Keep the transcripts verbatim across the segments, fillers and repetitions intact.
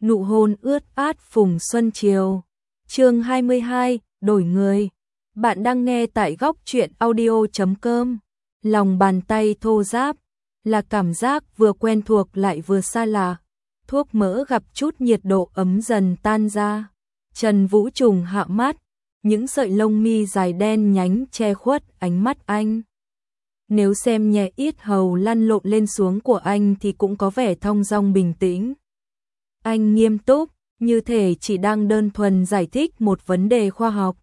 Nụ hôn ướt át phùng xuân chiều. Chương hai mươi hai, đổi người. Bạn đang nghe tại góc truyện audio chấm com. Lòng bàn tay thô ráp, là cảm giác vừa quen thuộc lại vừa xa lạ. Thuốc mỡ gặp chút nhiệt độ ấm dần tan ra. Trần Vũ Trùng hạ mắt, những sợi lông mi dài đen nhánh che khuất ánh mắt anh. Nếu xem nhẹ yết hầu lăn lộn lên xuống của anh thì cũng có vẻ thong dong bình tĩnh. Anh nghiêm túc, như thể chỉ đang đơn thuần giải thích một vấn đề khoa học.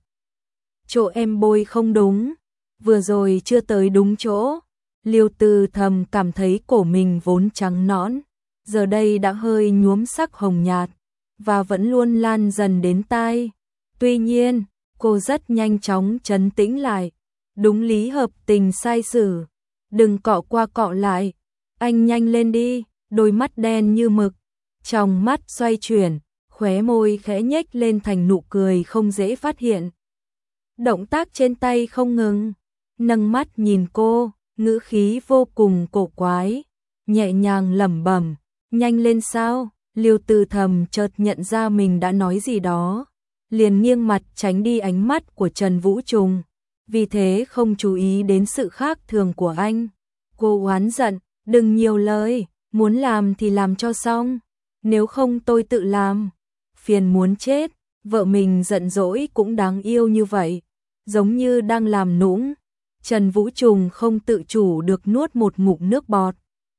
Chỗ em bôi không đúng, vừa rồi chưa tới đúng chỗ. Liêu Tư thầm cảm thấy cổ mình vốn trắng nõn, giờ đây đã hơi nhuốm sắc hồng nhạt, và vẫn luôn lan dần đến tai. Tuy nhiên, cô rất nhanh chóng trấn tĩnh lại. Đúng lý hợp tình sai xử, đừng cọ qua cọ lại, anh nhanh lên đi. Đôi mắt đen như mực, trong mắt xoay chuyển, khóe môi khẽ nhếch lên thành nụ cười không dễ phát hiện. Động tác trên tay không ngừng, nâng mắt nhìn cô, ngữ khí vô cùng cổ quái, nhẹ nhàng lẩm bẩm, nhanh lên sao? Liêu Tư thầm chợt nhận ra mình đã nói gì đó, liền nghiêng mặt tránh đi ánh mắt của Trần Vũ Trùng, vì thế không chú ý đến sự khác thường của anh. Cô oán giận, đừng nhiều lời, muốn làm thì làm cho xong, nếu không tôi tự làm. Phiền muốn chết, vợ mình giận dỗi cũng đáng yêu như vậy, giống như đang làm nũng. Trần Vũ Trùng không tự chủ được nuốt một ngụm nước bọt,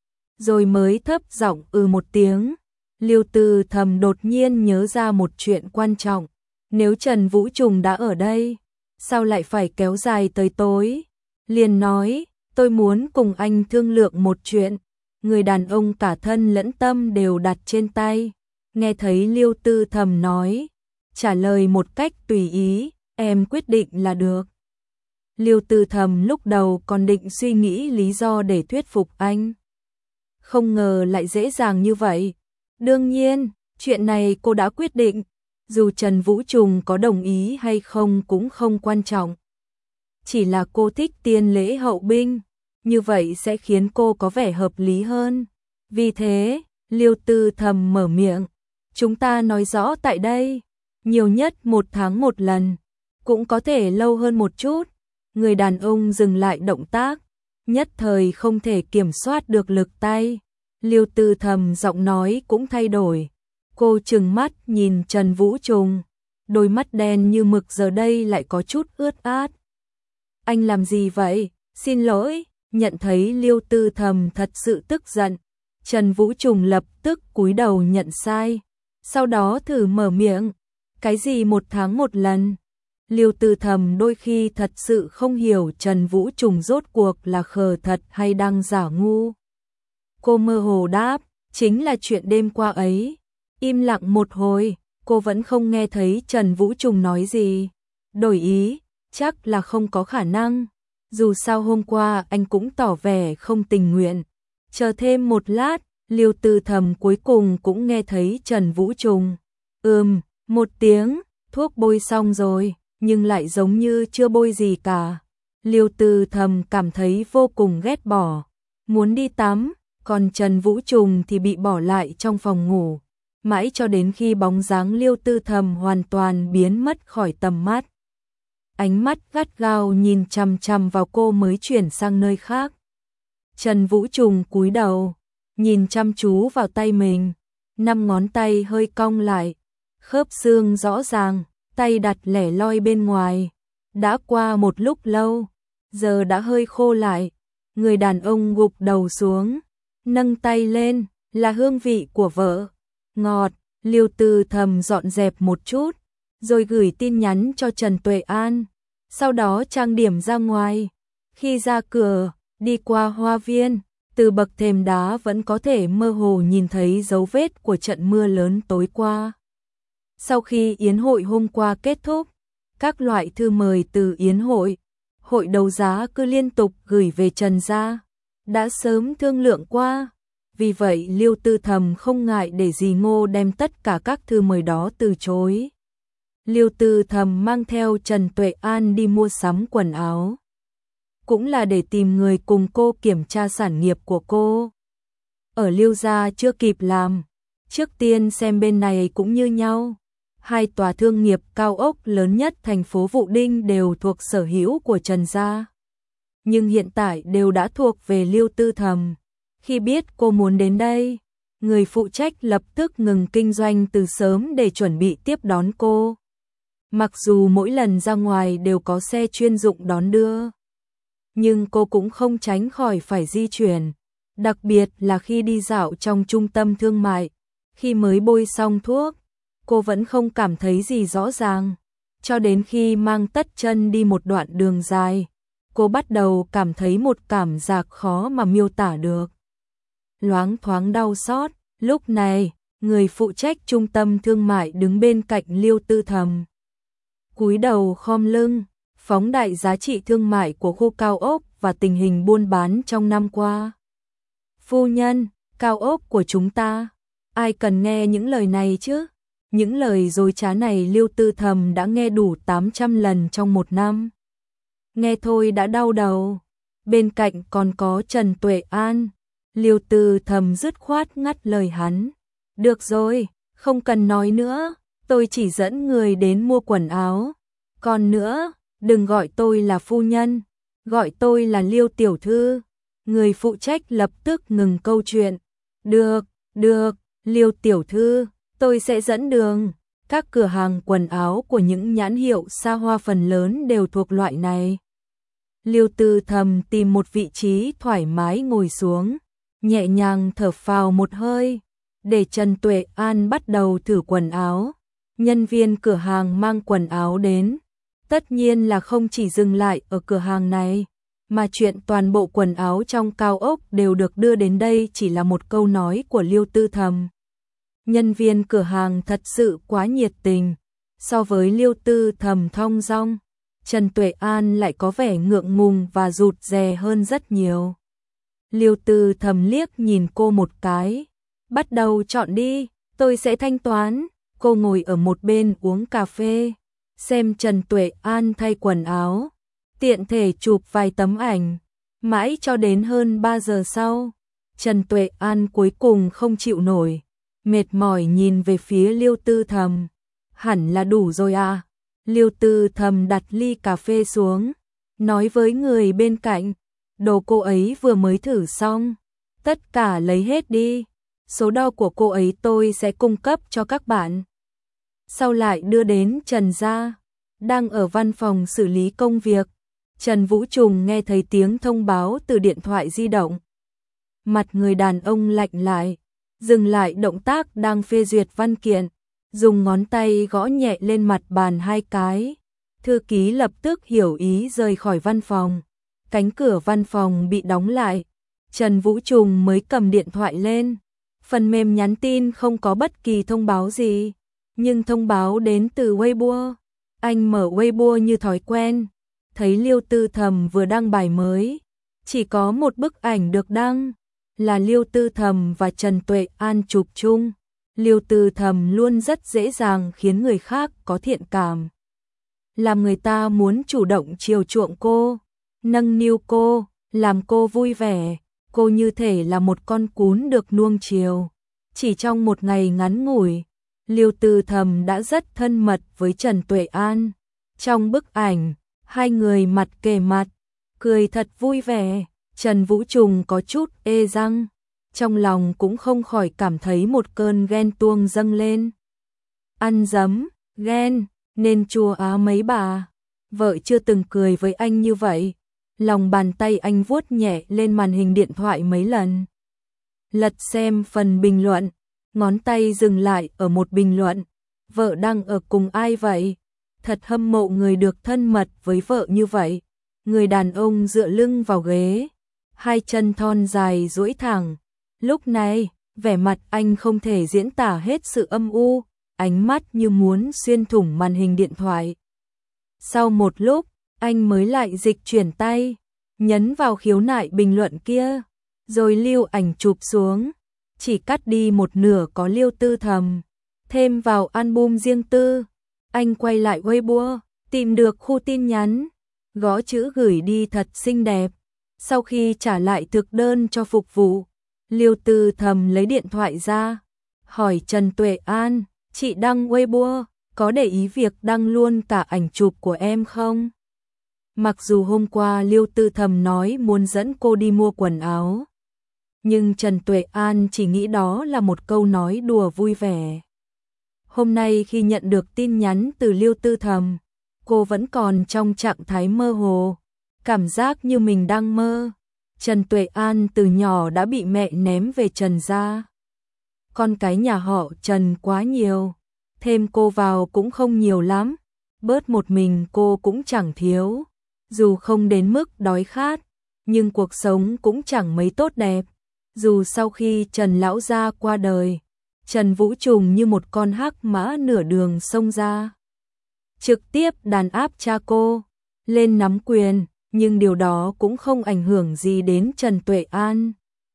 rồi mới thấp giọng ừ một tiếng. Liêu Tư thầm đột nhiên nhớ ra một chuyện quan trọng, nếu Trần Vũ Trùng đã ở đây, sao lại phải kéo dài tới tối? Liền nói, tôi muốn cùng anh thương lượng một chuyện. Người đàn ông cả thân lẫn tâm đều đặt trên tay. Nghe thấy Liêu Tư thầm nói, trả lời một cách tùy ý, em quyết định là được. Liêu Tư thầm lúc đầu còn định suy nghĩ lý do để thuyết phục anh, không ngờ lại dễ dàng như vậy. Đương nhiên, chuyện này cô đã quyết định, dù Trần Vũ Trùng có đồng ý hay không cũng không quan trọng. Chỉ là cô thích tiên lễ hậu binh, như vậy sẽ khiến cô có vẻ hợp lý hơn. Vì thế, Liêu Tư thầm mở miệng, chúng ta nói rõ tại đây, nhiều nhất một tháng một lần, cũng có thể lâu hơn một chút. Người đàn ông dừng lại động tác, nhất thời không thể kiểm soát được lực tay. Liêu Tư thầm giọng nói cũng thay đổi. Cô trừng mắt nhìn Trần Vũ Trùng, đôi mắt đen như mực giờ đây lại có chút ướt át. Anh làm gì vậy? Xin lỗi. Nhận thấy Liêu Tư thầm thật sự tức giận, Trần Vũ Trùng lập tức cúi đầu nhận sai, sau đó thử mở miệng, cái gì một tháng một lần? Liêu Tư thầm đôi khi thật sự không hiểu Trần Vũ Trùng rốt cuộc là khờ thật hay đang giả ngu. Cô mơ hồ đáp, chính là chuyện đêm qua ấy. Im lặng một hồi, cô vẫn không nghe thấy Trần Vũ Trùng nói gì. Đổi ý, chắc là không có khả năng. Dù sao hôm qua anh cũng tỏ vẻ không tình nguyện. Chờ thêm một lát, Liêu Tư thầm cuối cùng cũng nghe thấy Trần Vũ Trùng. Ừm, một tiếng, thuốc bôi xong rồi, nhưng lại giống như chưa bôi gì cả. Liêu Tư thầm cảm thấy vô cùng ghét bỏ, muốn đi tắm, còn Trần Vũ Trùng thì bị bỏ lại trong phòng ngủ. Mãi cho đến khi bóng dáng Liêu Tư thầm hoàn toàn biến mất khỏi tầm mắt, ánh mắt gắt gao nhìn chằm chằm vào cô mới chuyển sang nơi khác. Trần Vũ Trùng cúi đầu, nhìn chăm chú vào tay mình, năm ngón tay hơi cong lại, khớp xương rõ ràng, tay đặt lẻ loi bên ngoài. Đã qua một lúc lâu, giờ đã hơi khô lại. Người đàn ông gục đầu xuống, nâng tay lên, là hương vị của vợ. Ngọt. Liêu Tư thầm dọn dẹp một chút, rồi gửi tin nhắn cho Trần Tuệ An, sau đó trang điểm ra ngoài. Khi ra cửa, đi qua hoa viên, từ bậc thềm đá vẫn có thể mơ hồ nhìn thấy dấu vết của trận mưa lớn tối qua. Sau khi yến hội hôm qua kết thúc, các loại thư mời từ yến hội, hội đấu giá cứ liên tục gửi về Trần gia, đã sớm thương lượng qua. Vì vậy Liêu Tư thầm không ngại để dì Ngô đem tất cả các thư mời đó từ chối. Liêu Tư thầm mang theo Trần Tuệ An đi mua sắm quần áo, cũng là để tìm người cùng cô kiểm tra sản nghiệp của cô. Ở Liêu gia chưa kịp làm, Trước tiên xem bên này cũng như nhau. Hai tòa thương nghiệp cao ốc lớn nhất thành phố Vũ Đinh đều thuộc sở hữu của Trần gia. Nhưng hiện tại đều đã thuộc về Liêu Tư Thầm. Khi biết cô muốn đến đây, người phụ trách lập tức ngừng kinh doanh từ sớm để chuẩn bị tiếp đón cô. Mặc dù mỗi lần ra ngoài đều có xe chuyên dụng đón đưa, nhưng cô cũng không tránh khỏi phải di chuyển. Đặc biệt là khi đi dạo trong trung tâm thương mại, khi mới bôi xong thuốc, cô vẫn không cảm thấy gì rõ ràng. Cho đến khi mang tất chân đi một đoạn đường dài, cô bắt đầu cảm thấy một cảm giác khó mà miêu tả được. Loáng thoáng đau xót, lúc này, người phụ trách trung tâm thương mại đứng bên cạnh Liêu Tư Thầm. Cúi đầu khom lưng, phóng đại giá trị thương mại của khu cao ốc và tình hình buôn bán trong năm qua. Phu nhân, cao ốc của chúng ta, ai cần nghe những lời này chứ? Những lời dối trá này Liêu Tư Thầm đã nghe đủ tám trăm lần trong một năm. Nghe thôi đã đau đầu. Bên cạnh còn có Trần Tuệ An. Liêu Tư Thầm dứt khoát ngắt lời hắn. Được rồi, không cần nói nữa, tôi chỉ dẫn người đến mua quần áo. Còn nữa, đừng gọi tôi là phu nhân, gọi tôi là Liêu tiểu thư. Người phụ trách lập tức ngừng câu chuyện. Được, được, Liêu tiểu thư, tôi sẽ dẫn đường. Các cửa hàng quần áo của những nhãn hiệu xa hoa phần lớn đều thuộc loại này. Liêu Tư Thầm tìm một vị trí thoải mái ngồi xuống, nhẹ nhàng thở phào một hơi, để Trần Tuệ An bắt đầu thử quần áo. Nhân viên cửa hàng mang quần áo đến, tất nhiên là không chỉ dừng lại ở cửa hàng này, mà chuyện toàn bộ quần áo trong cao ốc đều được đưa đến đây chỉ là một câu nói của Liêu Tư Thầm. Nhân viên cửa hàng thật sự quá nhiệt tình, so với Liêu Tư Thầm thong dong, Trần Tuệ An lại có vẻ ngượng ngùng và rụt rè hơn rất nhiều. Liêu Tư Thầm liếc nhìn cô một cái, bắt đầu chọn đi, tôi sẽ thanh toán. Cô ngồi ở một bên uống cà phê, xem Trần Tuệ An thay quần áo, tiện thể chụp vài tấm ảnh, mãi cho đến hơn ba giờ sau. Trần Tuệ An cuối cùng không chịu nổi, mệt mỏi nhìn về phía Liêu Tư Thầm. Hẳn là đủ rồi à? Liêu Tư Thầm đặt ly cà phê xuống, nói với người bên cạnh, đồ cô ấy vừa mới thử xong, tất cả lấy hết đi, số đo của cô ấy tôi sẽ cung cấp cho các bạn. Sau lại đưa đến Trần gia, đang ở văn phòng xử lý công việc. Trần Vũ Trùng nghe thấy tiếng thông báo từ điện thoại di động. Mặt người đàn ông lạnh lại, dừng lại động tác đang phê duyệt văn kiện, dùng ngón tay gõ nhẹ lên mặt bàn hai cái. Thư ký lập tức hiểu ý rời khỏi văn phòng. Cánh cửa văn phòng bị đóng lại. Trần Vũ Trùng mới cầm điện thoại lên. Phần mềm nhắn tin không có bất kỳ thông báo gì, nhưng thông báo đến từ Weibo. Anh mở Weibo như thói quen, thấy Liêu Tư Thầm vừa đăng bài mới, chỉ có một bức ảnh được đăng, là Liêu Tư Thầm và Trần Tuệ An chụp chung. Liêu Tư Thầm luôn rất dễ dàng khiến người khác có thiện cảm, làm người ta muốn chủ động chiều chuộng cô, nâng niu cô, làm cô vui vẻ. Cô như thể là một con cún được nuông chiều. Chỉ trong một ngày ngắn ngủi, Liêu Tư Thầm đã rất thân mật với Trần Tuệ An. Trong bức ảnh, hai người mặt kề mặt, cười thật vui vẻ. Trần Vũ Trùng có chút ê răng, trong lòng cũng không khỏi cảm thấy một cơn ghen tuông dâng lên. Ăn dấm, ghen, nên chua á mấy bà. Vợ chưa từng cười với anh như vậy. Lòng bàn tay anh vuốt nhẹ lên màn hình điện thoại mấy lần. Lật xem phần bình luận, ngón tay dừng lại ở một bình luận. Vợ đang ở cùng ai vậy? Thật hâm mộ người được thân mật với vợ như vậy. Người đàn ông dựa lưng vào ghế, hai chân thon dài duỗi thẳng. Lúc này, vẻ mặt anh không thể diễn tả hết sự âm u, ánh mắt như muốn xuyên thủng màn hình điện thoại. Sau một lúc, anh mới lại dịch chuyển tay, nhấn vào khiếu nại bình luận kia, rồi lưu ảnh chụp xuống, chỉ cắt đi một nửa có Liêu Tư Thầm, thêm vào album riêng tư. Anh quay lại Weibo, tìm được khu tin nhắn, gõ chữ gửi đi thật xinh đẹp. Sau khi trả lại thực đơn cho phục vụ, Liêu Tư Thầm lấy điện thoại ra, hỏi Trần Tuệ An, chị đăng Weibo, có để ý việc đăng luôn cả ảnh chụp của em không? Mặc dù hôm qua Liêu Tư Thầm nói muốn dẫn cô đi mua quần áo, nhưng Trần Tuệ An chỉ nghĩ đó là một câu nói đùa vui vẻ. Hôm nay khi nhận được tin nhắn từ Liêu Tư Thầm, cô vẫn còn trong trạng thái mơ hồ, cảm giác như mình đang mơ. Trần Tuệ An từ nhỏ đã bị mẹ ném về Trần gia. Con cái nhà họ Trần quá nhiều, thêm cô vào cũng không nhiều lắm, bớt một mình cô cũng chẳng thiếu. Dù không đến mức đói khát, nhưng cuộc sống cũng chẳng mấy tốt đẹp. Dù sau khi Trần lão gia qua đời, Trần Vũ Trùng như một con hắc mã nửa đường xông ra, trực tiếp đàn áp cha cô, lên nắm quyền, nhưng điều đó cũng không ảnh hưởng gì đến Trần Tuệ An.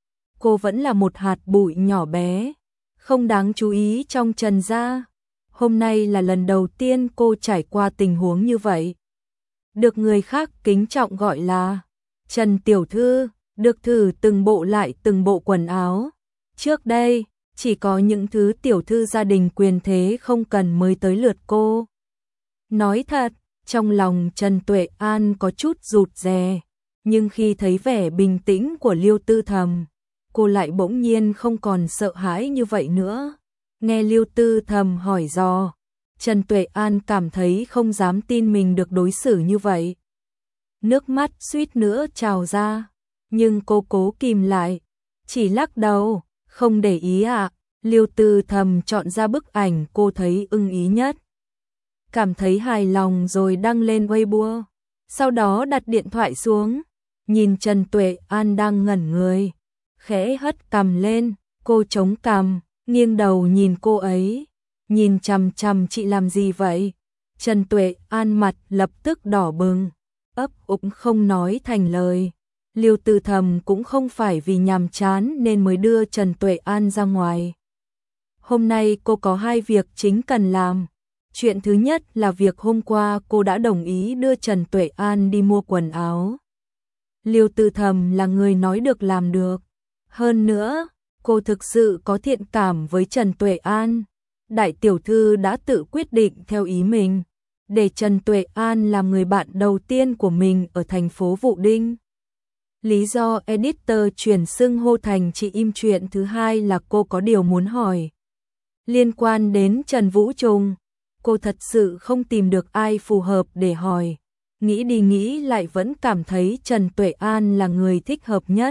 Cô vẫn là một hạt bụi nhỏ bé, không đáng chú ý trong Trần gia. Hôm nay là lần đầu tiên cô trải qua tình huống như vậy. Được người khác kính trọng gọi là Trần Tiểu Thư, được thử từng bộ lại từng bộ quần áo. Trước đây, chỉ có những thứ tiểu thư gia đình quyền thế không cần mới tới lượt cô. Nói thật, trong lòng Trần Tuệ An có chút rụt rè, nhưng khi thấy vẻ bình tĩnh của Liêu Tư Thầm, cô lại bỗng nhiên không còn sợ hãi như vậy nữa. Nghe Liêu Tư Thầm hỏi dò, Trần Tuệ An cảm thấy không dám tin mình được đối xử như vậy. Nước mắt suýt nữa trào ra, nhưng cô cố kìm lại, chỉ lắc đầu, không để ý ạ. À. Liêu Tư Thầm chọn ra bức ảnh cô thấy ưng ý nhất, cảm thấy hài lòng rồi đăng lên Weibo, sau đó đặt điện thoại xuống, nhìn Trần Tuệ An đang ngẩn người, khẽ hất cằm lên, cô chống cằm, nghiêng đầu nhìn cô ấy, nhìn chằm chằm chị làm gì vậy? Trần Tuệ An mặt lập tức đỏ bừng, ấp úng không nói thành lời. Liêu Tư Thầm cũng không phải vì nhàm chán nên mới đưa Trần Tuệ An ra ngoài. Hôm nay cô có hai việc chính cần làm. Chuyện thứ nhất là việc hôm qua cô đã đồng ý đưa Trần Tuệ An đi mua quần áo. Liêu Tư Thầm là người nói được làm được. Hơn nữa, cô thực sự có thiện cảm với Trần Tuệ An. Đại tiểu thư đã tự quyết định theo ý mình, để Trần Tuệ An làm người bạn đầu tiên của mình ở thành phố Vũ Đinh. Lý do editor chuyển xưng hô thành chị im chuyện thứ hai là cô có điều muốn hỏi. Liên quan đến Trần Vũ Trùng, cô thật sự không tìm được ai phù hợp để hỏi. Nghĩ đi nghĩ lại vẫn cảm thấy Trần Tuệ An là người thích hợp nhất.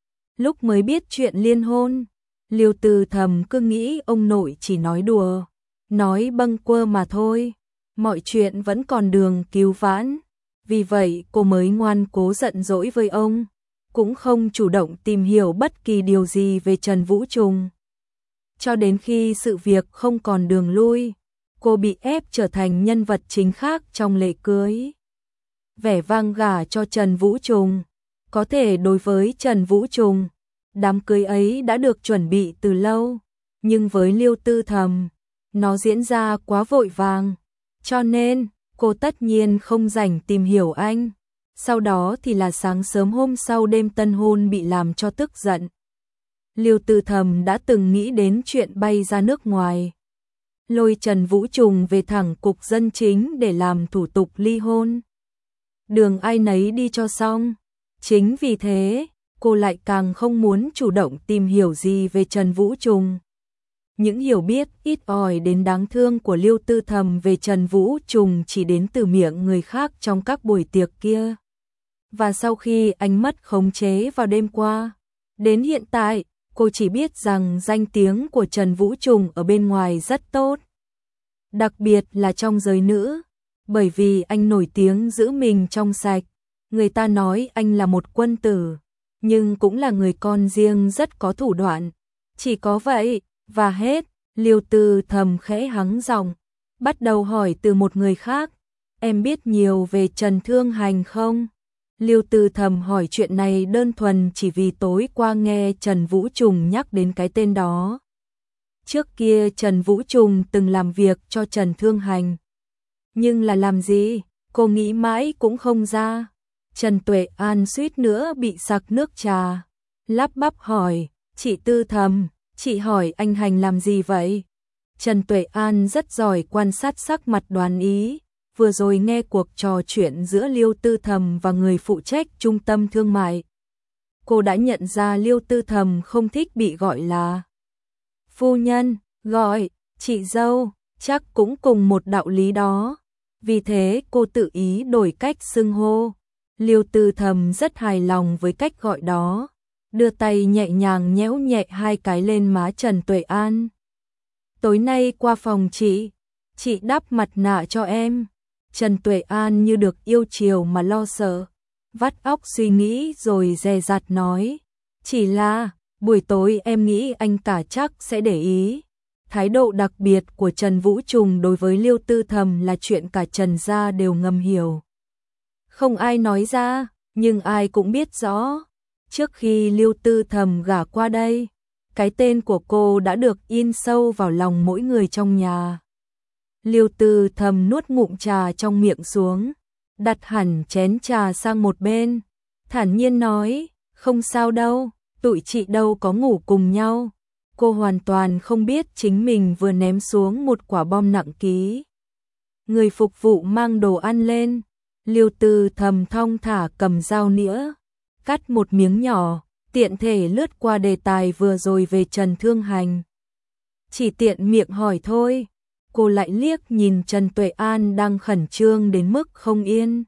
Lúc mới biết chuyện liên hôn, Liêu Tư Thầm cứ nghĩ ông nội chỉ nói đùa, nói bâng quơ mà thôi. Mọi chuyện vẫn còn đường cứu vãn. Vì vậy cô mới ngoan cố giận dỗi với ông, cũng không chủ động tìm hiểu bất kỳ điều gì về Trần Vũ Trùng. Cho đến khi sự việc không còn đường lui, cô bị ép trở thành nhân vật chính khác trong lễ cưới. Vẻ vang gả cho Trần Vũ Trùng. Có thể đối với Trần Vũ Trùng, đám cưới ấy đã được chuẩn bị từ lâu, nhưng với Liêu Tư Thầm, nó diễn ra quá vội vàng, cho nên cô tất nhiên không rảnh tìm hiểu anh. Sau đó thì là sáng sớm hôm sau đêm tân hôn bị làm cho tức giận. Liêu Tư Thầm đã từng nghĩ đến chuyện bay ra nước ngoài, lôi Trần Vũ Trùng về thẳng cục dân chính để làm thủ tục ly hôn. Đường ai nấy đi cho xong. Chính vì thế, cô lại càng không muốn chủ động tìm hiểu gì về Trần Vũ Trùng. Những hiểu biết ít ỏi đến đáng thương của Liêu Tư Thầm về Trần Vũ Trùng chỉ đến từ miệng người khác trong các buổi tiệc kia. Và sau khi anh mất khống chế vào đêm qua, đến hiện tại, cô chỉ biết rằng danh tiếng của Trần Vũ Trùng ở bên ngoài rất tốt. Đặc biệt là trong giới nữ, bởi vì anh nổi tiếng giữ mình trong sạch. Người ta nói anh là một quân tử, nhưng cũng là người con riêng rất có thủ đoạn. Chỉ có vậy, và hết. Liêu Tư Thầm khẽ hắng giọng, bắt đầu hỏi từ một người khác, em biết nhiều về Trần Thương Hành không? Liêu Tư Thầm hỏi chuyện này đơn thuần chỉ vì tối qua nghe Trần Vũ Trùng nhắc đến cái tên đó. Trước kia Trần Vũ Trùng từng làm việc cho Trần Thương Hành. Nhưng là làm gì, cô nghĩ mãi cũng không ra. Trần Tuệ An suýt nữa bị sặc nước trà, lắp bắp hỏi, chị Tư Thầm, Chị hỏi anh Hành làm gì vậy? Trần Tuệ An rất giỏi quan sát sắc mặt đoán ý, vừa rồi nghe cuộc trò chuyện giữa Liêu Tư Thầm và người phụ trách trung tâm thương mại. Cô đã nhận ra Liêu Tư Thầm không thích bị gọi là phu nhân, gọi chị dâu, chắc cũng cùng một đạo lý đó. Vì thế cô tự ý đổi cách xưng hô. Liêu Tư Thầm rất hài lòng với cách gọi đó, đưa tay nhẹ nhàng nhéo nhẹ hai cái lên má Trần Tuệ An. Tối nay qua phòng chị, chị đắp mặt nạ cho em. Trần Tuệ An như được yêu chiều mà lo sợ, vắt óc suy nghĩ rồi dè dặt nói, chỉ là buổi tối em nghĩ anh cả chắc sẽ để ý. Thái độ đặc biệt của Trần Vũ Trùng đối với Liêu Tư Thầm là chuyện cả Trần gia đều ngầm hiểu. Không ai nói ra, nhưng ai cũng biết rõ. Trước khi Liêu Tư Thầm gả qua đây, cái tên của cô đã được in sâu vào lòng mỗi người trong nhà. Liêu Tư Thầm nuốt ngụm trà trong miệng xuống, đặt hẳn chén trà sang một bên, thản nhiên nói, không sao đâu, tụi chị đâu có ngủ cùng nhau. Cô hoàn toàn không biết chính mình vừa ném xuống một quả bom nặng ký. Người phục vụ mang đồ ăn lên, Liêu Tư Thầm thong thả cầm dao nĩa, cắt một miếng nhỏ, tiện thể lướt qua đề tài vừa rồi về Trần Thương Hành. Chỉ tiện miệng hỏi thôi, cô lại liếc nhìn Trần Tuệ An đang khẩn trương đến mức không yên.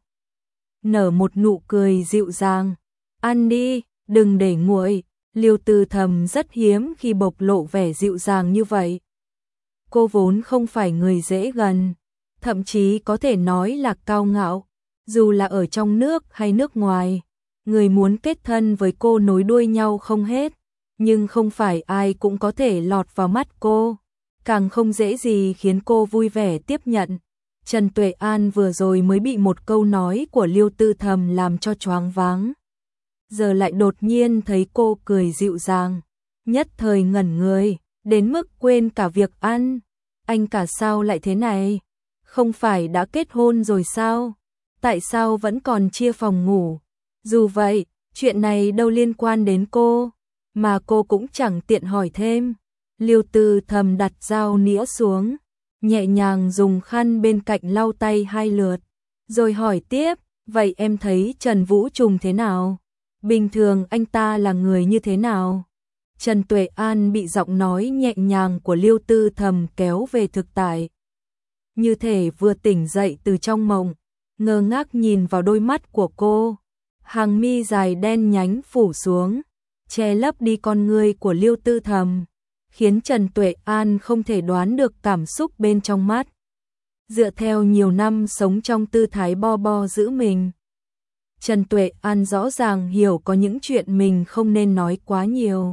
Nở một nụ cười dịu dàng, ăn đi, đừng để nguội. Liêu Tư Thầm rất hiếm khi bộc lộ vẻ dịu dàng như vậy. Cô vốn không phải người dễ gần, thậm chí có thể nói là cao ngạo, dù là ở trong nước hay nước ngoài. Người muốn kết thân với cô nối đuôi nhau không hết, nhưng không phải ai cũng có thể lọt vào mắt cô, càng không dễ gì khiến cô vui vẻ tiếp nhận. Trần Tuệ An vừa rồi mới bị một câu nói của Liêu Tư Thầm làm cho choáng váng. Giờ lại đột nhiên thấy cô cười dịu dàng, nhất thời ngẩn người, đến mức quên cả việc ăn. Anh cả sao lại thế này? Không phải đã kết hôn rồi sao? Tại sao vẫn còn chia phòng ngủ? Dù vậy, chuyện này đâu liên quan đến cô, mà cô cũng chẳng tiện hỏi thêm. Liêu Tư Thầm đặt dao nĩa xuống, nhẹ nhàng dùng khăn bên cạnh lau tay hai lượt, rồi hỏi tiếp, vậy em thấy Trần Vũ Trùng thế nào? Bình thường anh ta là người như thế nào? Trần Tuệ An bị giọng nói nhẹ nhàng của Liêu Tư Thầm kéo về thực tại. Như thể vừa tỉnh dậy từ trong mộng, ngơ ngác nhìn vào đôi mắt của cô. Hàng mi dài đen nhánh phủ xuống, che lấp đi con ngươi của Liêu Tư Thầm, khiến Trần Tuệ An không thể đoán được cảm xúc bên trong mắt. Dựa theo nhiều năm sống trong tư thái bo bo giữ mình, Trần Tuệ An rõ ràng hiểu có những chuyện mình không nên nói quá nhiều.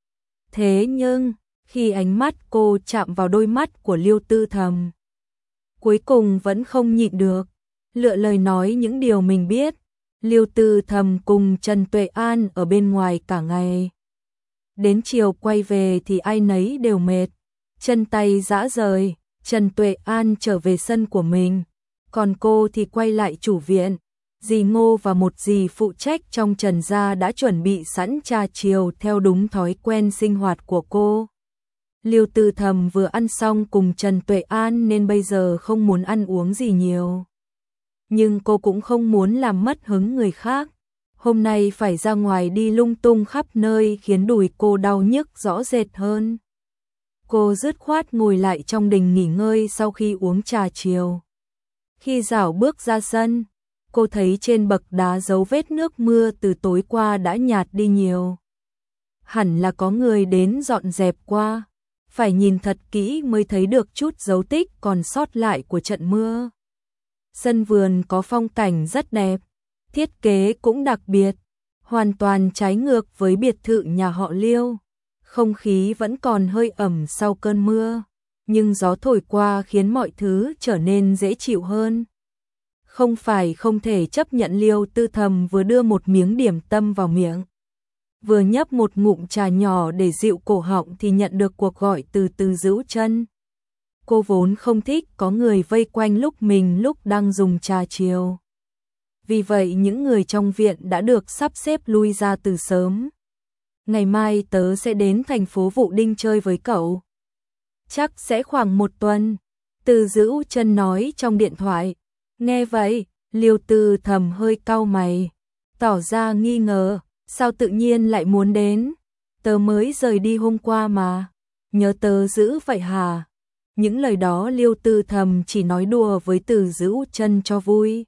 Thế nhưng, khi ánh mắt cô chạm vào đôi mắt của Liêu Tư Thầm, cuối cùng vẫn không nhịn được, lựa lời nói những điều mình biết. Liêu Tư Thầm cùng Trần Tuệ An ở bên ngoài cả ngày. Đến chiều quay về thì ai nấy đều mệt, chân tay rã rời. Trần Tuệ An trở về sân của mình, còn cô thì quay lại chủ viện. Dì Ngô và một dì phụ trách trong Trần gia đã chuẩn bị sẵn trà chiều theo đúng thói quen sinh hoạt của cô. Liêu Tư Thầm vừa ăn xong cùng Trần Tuệ An nên bây giờ không muốn ăn uống gì nhiều. Nhưng cô cũng không muốn làm mất hứng người khác. Hôm nay phải ra ngoài đi lung tung khắp nơi khiến đùi cô đau nhức rõ rệt hơn. Cô dứt khoát ngồi lại trong đình nghỉ ngơi sau khi uống trà chiều. Khi dạo bước ra sân, cô thấy trên bậc đá dấu vết nước mưa từ tối qua đã nhạt đi nhiều. Hẳn là có người đến dọn dẹp qua, phải nhìn thật kỹ mới thấy được chút dấu tích còn sót lại của trận mưa. Sân vườn có phong cảnh rất đẹp, thiết kế cũng đặc biệt, hoàn toàn trái ngược với biệt thự nhà họ Liêu. Không khí vẫn còn hơi ẩm sau cơn mưa, nhưng gió thổi qua khiến mọi thứ trở nên dễ chịu hơn. Không phải không thể chấp nhận, Liêu Tư Thầm vừa đưa một miếng điểm tâm vào miệng, vừa nhấp một ngụm trà nhỏ để dịu cổ họng thì nhận được cuộc gọi từ Từ Dữu Chân. Cô vốn không thích có người vây quanh lúc mình lúc đang dùng trà chiều. Vì vậy những người trong viện đã được sắp xếp lui ra từ sớm. ngày mai tớ sẽ đến thành phố Vũ Đinh chơi với cậu. Chắc sẽ khoảng một tuần, Từ Dữ Chân nói trong điện thoại. Nghe vậy, Liêu Tư Thầm hơi cau mày, tỏ ra nghi ngờ, sao tự nhiên lại muốn đến? Tớ mới rời đi hôm qua mà, nhớ tớ dữ vậy hả? Những lời đó Liêu Tư Thầm chỉ nói đùa với Từ Dữ Chân cho vui.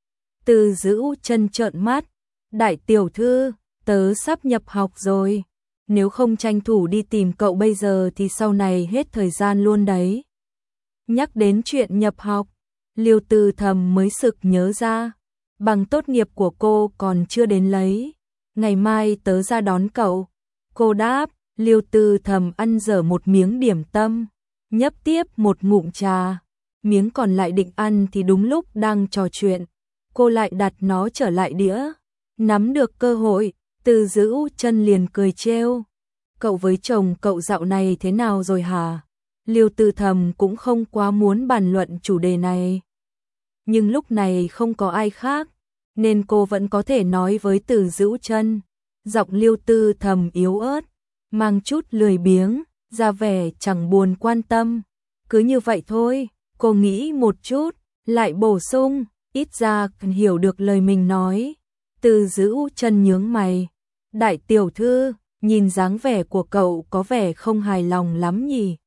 Từ Dữ Chân trợn mắt, đại tiểu thư, tớ sắp nhập học rồi, nếu không tranh thủ đi tìm cậu bây giờ thì sau này hết thời gian luôn đấy. Nhắc đến chuyện nhập học, Liêu Tư Thầm mới sực nhớ ra, bằng tốt nghiệp của cô còn chưa đến lấy, ngày mai tớ ra đón cậu. Cô đáp. Liêu Tư Thầm ăn dở một miếng điểm tâm, nhấp tiếp một ngụm trà, miếng còn lại định ăn thì đúng lúc đang trò chuyện, cô lại đặt nó trở lại đĩa. Nắm được cơ hội, Từ Dữ Chân liền cười trêu. Cậu với chồng cậu dạo này thế nào rồi hả? Liêu Tư Thầm cũng không quá muốn bàn luận chủ đề này. Nhưng lúc này không có ai khác, nên cô vẫn có thể nói với Từ Dữ Chân. Giọng Liêu Tư Thầm yếu ớt, mang chút lười biếng, ra vẻ chẳng buồn quan tâm. Cứ như vậy thôi, cô nghĩ một chút, lại bổ sung, ít ra hiểu được lời mình nói. Từ Dữ Chân nhướng mày, đại tiểu thư, nhìn dáng vẻ của cậu có vẻ không hài lòng lắm nhỉ?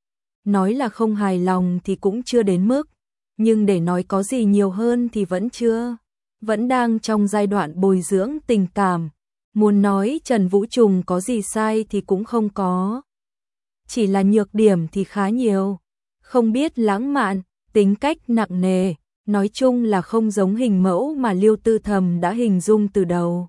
Nói là không hài lòng thì cũng chưa đến mức, nhưng để nói có gì nhiều hơn thì vẫn chưa. Vẫn đang trong giai đoạn bồi dưỡng tình cảm. Muốn nói Trần Vũ Trùng có gì sai thì cũng không có. Chỉ là nhược điểm thì khá nhiều. Không biết lãng mạn, tính cách nặng nề, nói chung là không giống hình mẫu mà Liêu Tư Thầm đã hình dung từ đầu.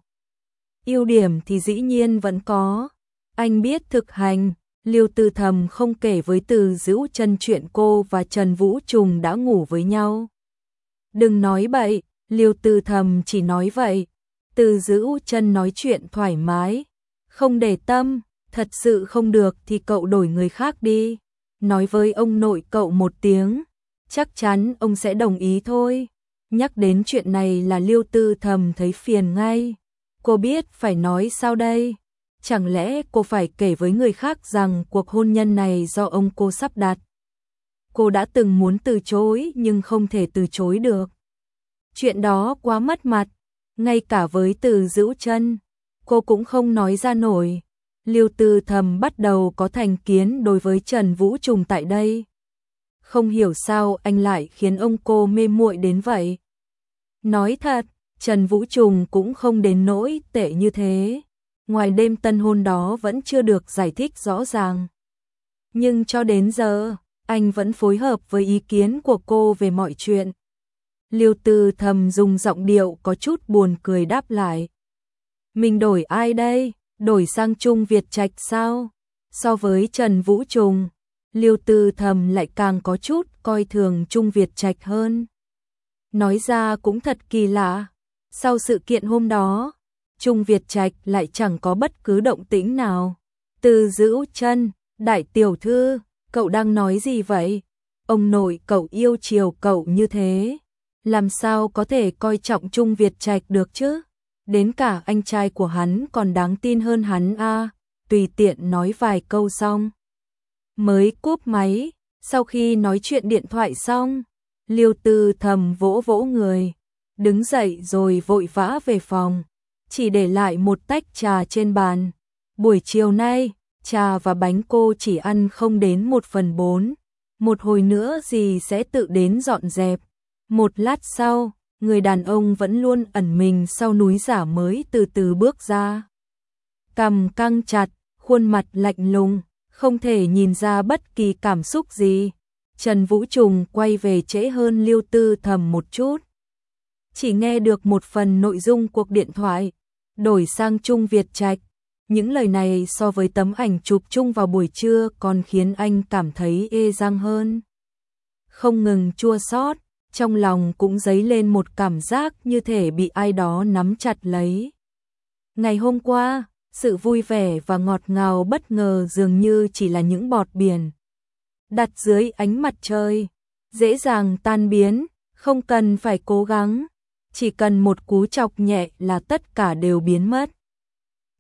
Ưu điểm thì dĩ nhiên vẫn có. Anh biết thực hành. Liêu Tư Thầm không kể với Từ Dữ Chân chuyện cô và Trần Vũ Trùng đã ngủ với nhau. Đừng nói bậy, Liêu Tư Thầm chỉ nói vậy. Từ Dữ Chân nói chuyện thoải mái, không để tâm, thật sự không được thì cậu đổi người khác đi. Nói với ông nội cậu một tiếng, chắc chắn ông sẽ đồng ý thôi. Nhắc đến chuyện này là Liêu Tư Thầm thấy phiền ngay. Cô biết phải nói sao đây? Chẳng lẽ cô phải kể với người khác rằng cuộc hôn nhân này do ông cô sắp đặt? Cô đã từng muốn từ chối nhưng không thể từ chối được. Chuyện đó quá mất mặt, ngay cả với Từ Dữ Chân, cô cũng không nói ra nổi. Liêu Tư Thầm bắt đầu có thành kiến đối với Trần Vũ Trùng tại đây. Không hiểu sao anh lại khiến ông cô mê muội đến vậy. Nói thật, Trần Vũ Trùng cũng không đến nỗi tệ như thế. Ngoài đêm tân hôn đó vẫn chưa được giải thích rõ ràng. Nhưng cho đến giờ, anh vẫn phối hợp với ý kiến của cô về mọi chuyện. Liêu Tư Thầm dùng giọng điệu có chút buồn cười đáp lại. Mình đổi ai đây? Đổi sang Trung Việt Trạch sao? So với Trần Vũ Trùng, Liêu Tư Thầm lại càng có chút coi thường Trung Việt Trạch hơn. Nói ra cũng thật kỳ lạ. Sau sự kiện hôm đó, Trung Việt Trạch lại chẳng có bất cứ động tĩnh nào. Từ Dữ Chân, đại tiểu thư, cậu đang nói gì vậy? Ông nội cậu yêu chiều cậu như thế, làm sao có thể coi trọng Trung Việt Trạch được chứ? Đến cả anh trai của hắn còn đáng tin hơn hắn a. À, tùy tiện nói vài câu xong, mới cúp máy. Sau khi nói chuyện điện thoại xong, Liêu Tư Thầm vỗ vỗ người, đứng dậy rồi vội vã về phòng, chỉ để lại một tách trà trên bàn. Buổi chiều nay, trà và bánh cô chỉ ăn không đến một phần bốn, một hồi nữa dì sẽ tự đến dọn dẹp. Một lát sau, người đàn ông vẫn luôn ẩn mình sau núi giả mới từ từ bước ra. Cằm căng chặt, khuôn mặt lạnh lùng, không thể nhìn ra bất kỳ cảm xúc gì. Trần Vũ Trùng quay về trễ hơn Liêu Tư Thầm một chút. Chỉ nghe được một phần nội dung cuộc điện thoại, đổi sang Trung Việt Trạch. Những lời này so với tấm ảnh chụp chung vào buổi trưa còn khiến anh cảm thấy ê răng hơn. Không ngừng chua xót, trong lòng cũng dấy lên một cảm giác như thể bị ai đó nắm chặt lấy. Ngày hôm qua, sự vui vẻ và ngọt ngào bất ngờ dường như chỉ là những bọt biển đặt dưới ánh mặt trời, dễ dàng tan biến, không cần phải cố gắng, chỉ cần một cú chọc nhẹ là tất cả đều biến mất.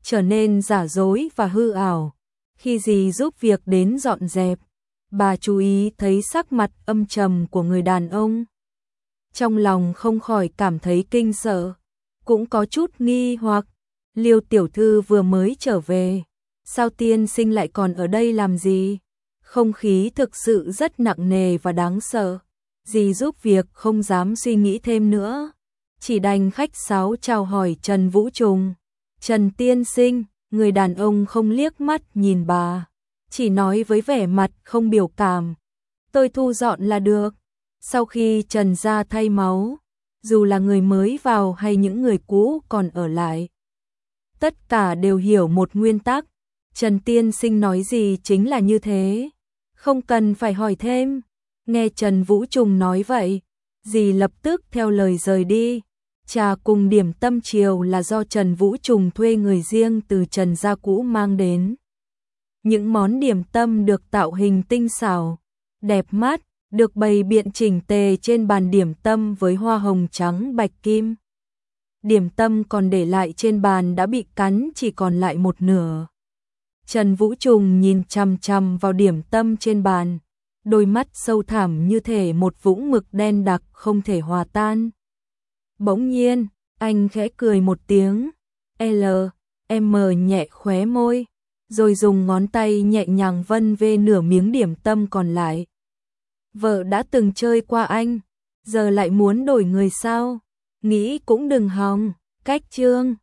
trở nên giả dối và hư ảo. Khi dì giúp việc đến dọn dẹp, bà chú ý thấy sắc mặt âm trầm của người đàn ông. Trong lòng không khỏi cảm thấy kinh sợ, cũng có chút nghi hoặc, Liêu tiểu thư vừa mới trở về, sao tiên sinh lại còn ở đây làm gì? Không khí thực sự rất nặng nề và đáng sợ. Dì giúp việc không dám suy nghĩ thêm nữa, chỉ đành khách sáo chào hỏi Trần Vũ Trùng. Trần tiên sinh, người đàn ông không liếc mắt nhìn bà, chỉ nói với vẻ mặt không biểu cảm, tôi thu dọn là được. Sau khi Trần gia thay máu, dù là người mới vào hay những người cũ còn ở lại, tất cả đều hiểu một nguyên tắc, Trần tiên sinh nói gì chính là như thế, không cần phải hỏi thêm. Nghe Trần Vũ Trùng nói vậy, dì lập tức theo lời rời đi. Trà cùng điểm tâm chiều là do Trần Vũ Trùng thuê người riêng từ Trần gia cũ mang đến. Những món điểm tâm được tạo hình tinh xảo, đẹp mắt, được bày biện chỉnh tề trên bàn điểm tâm với hoa hồng trắng bạch kim. Điểm tâm còn để lại trên bàn đã bị cắn chỉ còn lại một nửa. Trần Vũ Trùng nhìn chằm chằm vào điểm tâm trên bàn, đôi mắt sâu thẳm như thể một vũng mực đen đặc không thể hòa tan. Bỗng nhiên, anh khẽ cười một tiếng, L, M nhẹ khóe môi, rồi dùng ngón tay nhẹ nhàng vân về nửa miếng điểm tâm còn lại. Vợ đã từng chơi qua anh, giờ lại muốn đổi người sao? Nghĩ cũng đừng hòng, cách chương.